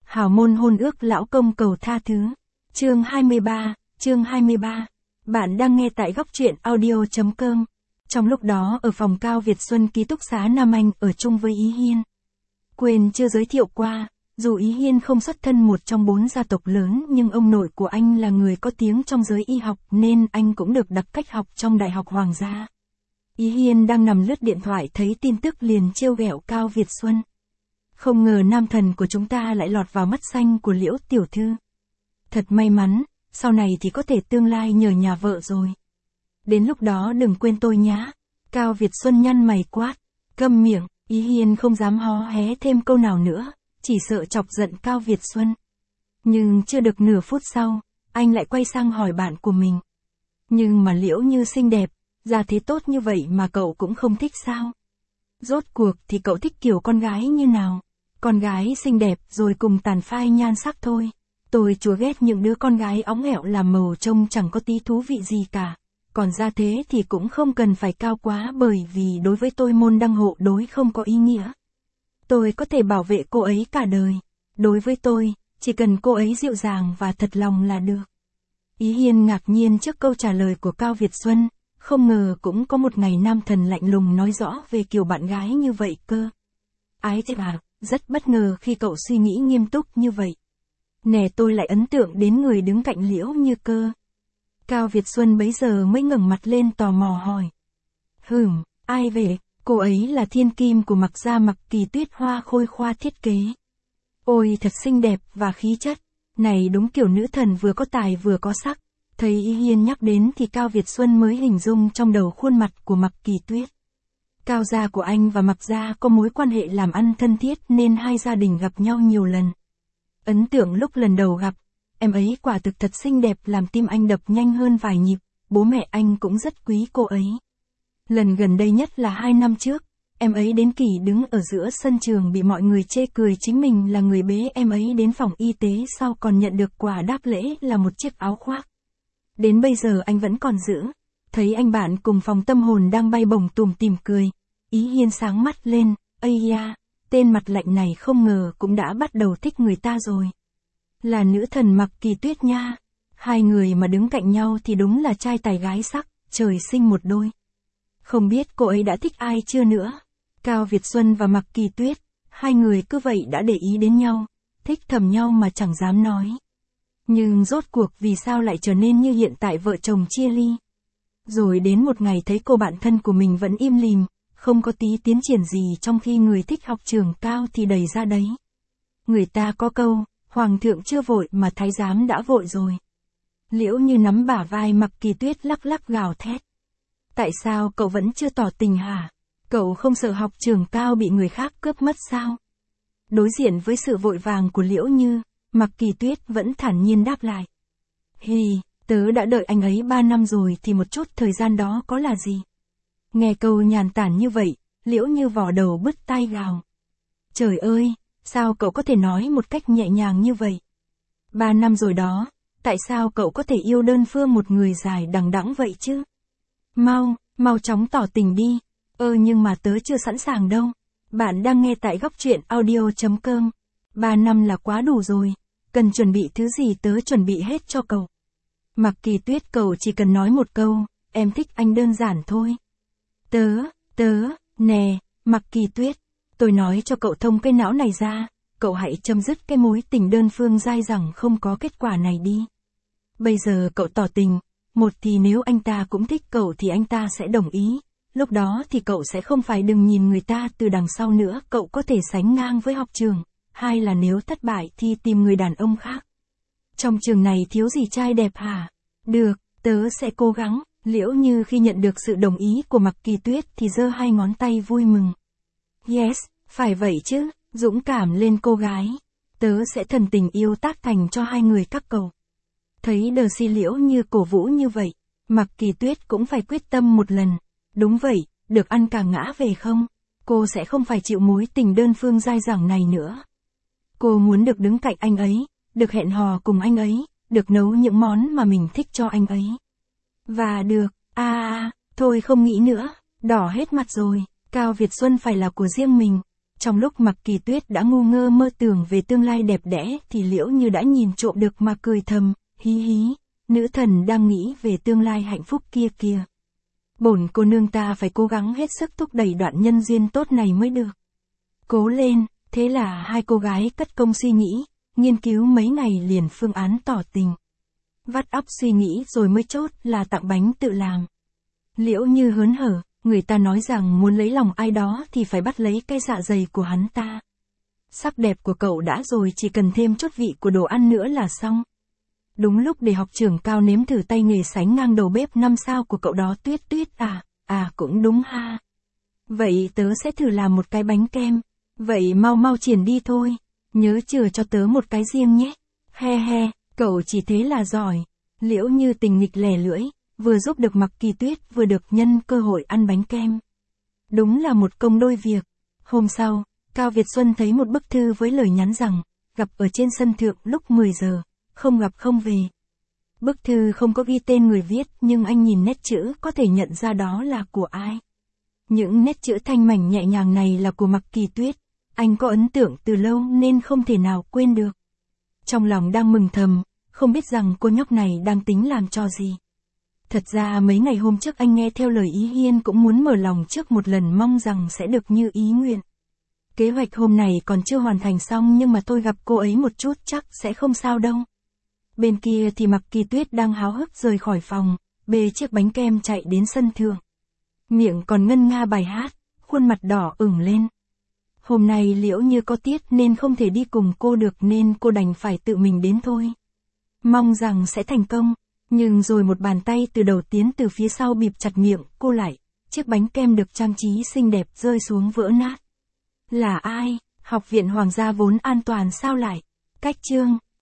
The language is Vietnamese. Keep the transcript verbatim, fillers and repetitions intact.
Hào môn hôn ước lão công cầu tha thứ. Chương hai mươi ba, chương hai mươi ba. Bạn đang nghe tại góc truyện audio.com. Trong lúc đó ở phòng Cao Việt Xuân ký túc xá Nam Anh ở chung với Ý Hiên. Quên chưa giới thiệu qua, dù Ý Hiên không xuất thân một trong bốn gia tộc lớn nhưng ông nội của anh là người có tiếng trong giới y học nên anh cũng được đặc cách học trong Đại học Hoàng gia. Ý Hiên đang nằm lướt điện thoại thấy tin tức liền trêu ghẹo Cao Việt Xuân. Không ngờ nam thần của chúng ta lại lọt vào mắt xanh của Liễu tiểu thư. Thật may mắn, sau này thì có thể tương lai nhờ nhà vợ rồi. Đến lúc đó đừng quên tôi nhá. Cao Việt Xuân nhăn mày quát. Câm miệng, Ý Hiên không dám hó hé thêm câu nào nữa, chỉ sợ chọc giận Cao Việt Xuân. Nhưng chưa được nửa phút sau, anh lại quay sang hỏi bạn của mình. Nhưng mà Liễu như xinh đẹp, ra thế tốt như vậy mà cậu cũng không thích sao? Rốt cuộc thì cậu thích kiểu con gái như nào? Con gái xinh đẹp rồi cùng tàn phai nhan sắc thôi. Tôi chúa ghét những đứa con gái óng ẻo làm màu trông chẳng có tí thú vị gì cả. Còn ra thế thì cũng không cần phải cao quá bởi vì đối với tôi môn đăng hộ đối không có ý nghĩa. Tôi có thể bảo vệ cô ấy cả đời. Đối với tôi, chỉ cần cô ấy dịu dàng và thật lòng là được. Ý Hiên ngạc nhiên trước câu trả lời của Cao Việt Xuân, không ngờ cũng có một ngày nam thần lạnh lùng nói rõ về kiểu bạn gái như vậy cơ. Ái thế à, rất bất ngờ khi cậu suy nghĩ nghiêm túc như vậy. Nè tôi lại ấn tượng đến người đứng cạnh Liễu như cơ. Cao Việt Xuân bấy giờ mới ngẩng mặt lên tò mò hỏi. Hừm, ai về, cô ấy là thiên kim của Mặc gia Mặc Kỳ Tuyết Hoa Khôi khoa thiết kế. Ôi thật xinh đẹp và khí chất, này đúng kiểu nữ thần vừa có tài vừa có sắc. Thấy Ý Hiên nhắc đến thì Cao Việt Xuân mới hình dung trong đầu khuôn mặt của Mặc Kỳ Tuyết. Cao gia của anh và Mặc gia có mối quan hệ làm ăn thân thiết nên hai gia đình gặp nhau nhiều lần. Ấn tượng lúc lần đầu gặp, em ấy quả thực thật xinh đẹp làm tim anh đập nhanh hơn vài nhịp, bố mẹ anh cũng rất quý cô ấy. Lần gần đây nhất là hai năm trước, em ấy đến kỳ đứng ở giữa sân trường bị mọi người chê cười chính mình là người bế em ấy đến phòng y tế sau còn nhận được quà đáp lễ là một chiếc áo khoác. Đến bây giờ anh vẫn còn giữ, thấy anh bạn cùng phòng tâm hồn đang bay bổng tùm tìm cười. Ý Hiên sáng mắt lên, ây da, tên mặt lạnh này không ngờ cũng đã bắt đầu thích người ta rồi. Là nữ thần Mặc Kỳ Tuyết nha, hai người mà đứng cạnh nhau thì đúng là trai tài gái sắc, trời sinh một đôi. Không biết cô ấy đã thích ai chưa nữa. Cao Việt Xuân và Mặc Kỳ Tuyết, hai người cứ vậy đã để ý đến nhau, thích thầm nhau mà chẳng dám nói. Nhưng rốt cuộc vì sao lại trở nên như hiện tại vợ chồng chia ly. Rồi đến một ngày thấy cô bạn thân của mình vẫn im lìm, không có tí tiến triển gì trong khi người thích học trường cao thì đầy ra đấy. Người ta có câu, hoàng thượng chưa vội mà thái giám đã vội rồi. Liễu như nắm bả vai Mặc Kỳ Tuyết lắc lắc gào thét. Tại sao cậu vẫn chưa tỏ tình hả? Cậu không sợ học trường cao bị người khác cướp mất sao? Đối diện với sự vội vàng của Liễu như, Mặc Kỳ Tuyết vẫn thản nhiên đáp lại. Hì, tớ đã đợi anh ấy ba năm rồi thì một chút thời gian đó có là gì? Nghe câu nhàn tản như vậy, Liễu như vò đầu bứt tai gào. Trời ơi, sao cậu có thể nói một cách nhẹ nhàng như vậy? Ba năm rồi đó, tại sao cậu có thể yêu đơn phương một người dài đằng đẵng vậy chứ? Mau, mau chóng tỏ tình đi. Ơ nhưng mà tớ chưa sẵn sàng đâu. Bạn đang nghe tại góc truyện audio.com. Ba năm là quá đủ rồi. Cần chuẩn bị thứ gì tớ chuẩn bị hết cho cậu. Mặc Kỳ Tuyết cậu chỉ cần nói một câu, em thích anh đơn giản thôi. Tớ, tớ, nè, Mặc Kỳ Tuyết, tôi nói cho cậu thông cái não này ra, cậu hãy chấm dứt cái mối tình đơn phương dai dẳng không có kết quả này đi. Bây giờ cậu tỏ tình, một thì nếu anh ta cũng thích cậu thì anh ta sẽ đồng ý, lúc đó thì cậu sẽ không phải đừng nhìn người ta từ đằng sau nữa, cậu có thể sánh ngang với học trường. Hai là nếu thất bại thì tìm người đàn ông khác. Trong trường này thiếu gì trai đẹp hả? Được, tớ sẽ cố gắng. Liễu như khi nhận được sự đồng ý của Mặc Kỳ Tuyết thì giơ hai ngón tay vui mừng. Yes, phải vậy chứ, dũng cảm lên cô gái. Tớ sẽ thần tình yêu tác thành cho hai người các cậu. Thấy đờ si Liễu như cổ vũ như vậy, Mặc Kỳ Tuyết cũng phải quyết tâm một lần. Đúng vậy, được ăn cả ngã về không? Cô sẽ không phải chịu mối tình đơn phương dai dẳng này nữa. Cô muốn được đứng cạnh anh ấy, được hẹn hò cùng anh ấy, được nấu những món mà mình thích cho anh ấy. Và được, a à, thôi không nghĩ nữa, đỏ hết mặt rồi, Cao Việt Xuân phải là của riêng mình. Trong lúc Mạc Kỳ Tuyết đã ngu ngơ mơ tưởng về tương lai đẹp đẽ thì Liễu Như đã nhìn trộm được mà cười thầm, hí hí, nữ thần đang nghĩ về tương lai hạnh phúc kia kìa. Bổn cô nương ta phải cố gắng hết sức thúc đẩy đoạn nhân duyên tốt này mới được. Cố lên, thế là hai cô gái cất công suy nghĩ, nghiên cứu mấy ngày liền phương án tỏ tình. Vắt óc suy nghĩ rồi mới chốt là tặng bánh tự làm. Liễu Như hớn hở, người ta nói rằng muốn lấy lòng ai đó thì phải bắt lấy cái dạ dày của hắn ta. Sắc đẹp của cậu đã rồi, chỉ cần thêm chút vị của đồ ăn nữa là xong. Đúng lúc để học trưởng Cao nếm thử tay nghề sánh ngang đầu bếp năm sao của cậu đó. Tuyết Tuyết à, à cũng đúng ha. Vậy tớ sẽ thử làm một cái bánh kem. Vậy mau mau triển đi thôi. Nhớ chừa cho tớ một cái riêng nhé. He he, cậu chỉ thế là giỏi. Liễu Như tình nghịch lẻ lưỡi, vừa giúp được Mạc Kỳ Tuyết vừa được nhân cơ hội ăn bánh kem. Đúng là một công đôi việc. Hôm sau, Cao Việt Xuân thấy một bức thư với lời nhắn rằng, gặp ở trên sân thượng lúc mười giờ, không gặp không về. Bức thư không có ghi tên người viết nhưng anh nhìn nét chữ có thể nhận ra đó là của ai. Những nét chữ thanh mảnh nhẹ nhàng này là của Mạc Kỳ Tuyết, anh có ấn tượng từ lâu nên không thể nào quên được. Trong lòng đang mừng thầm, không biết rằng cô nhóc này đang tính làm trò gì. Thật ra mấy ngày hôm trước anh nghe theo lời ý Hiên cũng muốn mở lòng trước một lần, mong rằng sẽ được như ý nguyện. Kế hoạch hôm này còn chưa hoàn thành xong nhưng mà tôi gặp cô ấy một chút chắc sẽ không sao đâu. Bên kia thì Mạc Kỳ Tuyết đang háo hức rời khỏi phòng, bê chiếc bánh kem chạy đến sân thượng. Miệng còn ngân nga bài hát, khuôn mặt đỏ ửng lên. Hôm nay Liễu Như có tiết nên không thể đi cùng cô được nên cô đành phải tự mình đến thôi. Mong rằng sẽ thành công, nhưng rồi một bàn tay từ đầu tiến từ phía sau bịt chặt miệng cô lại, chiếc bánh kem được trang trí xinh đẹp rơi xuống vỡ nát. Là ai? Học viện Hoàng gia vốn an toàn sao lại? Cách chương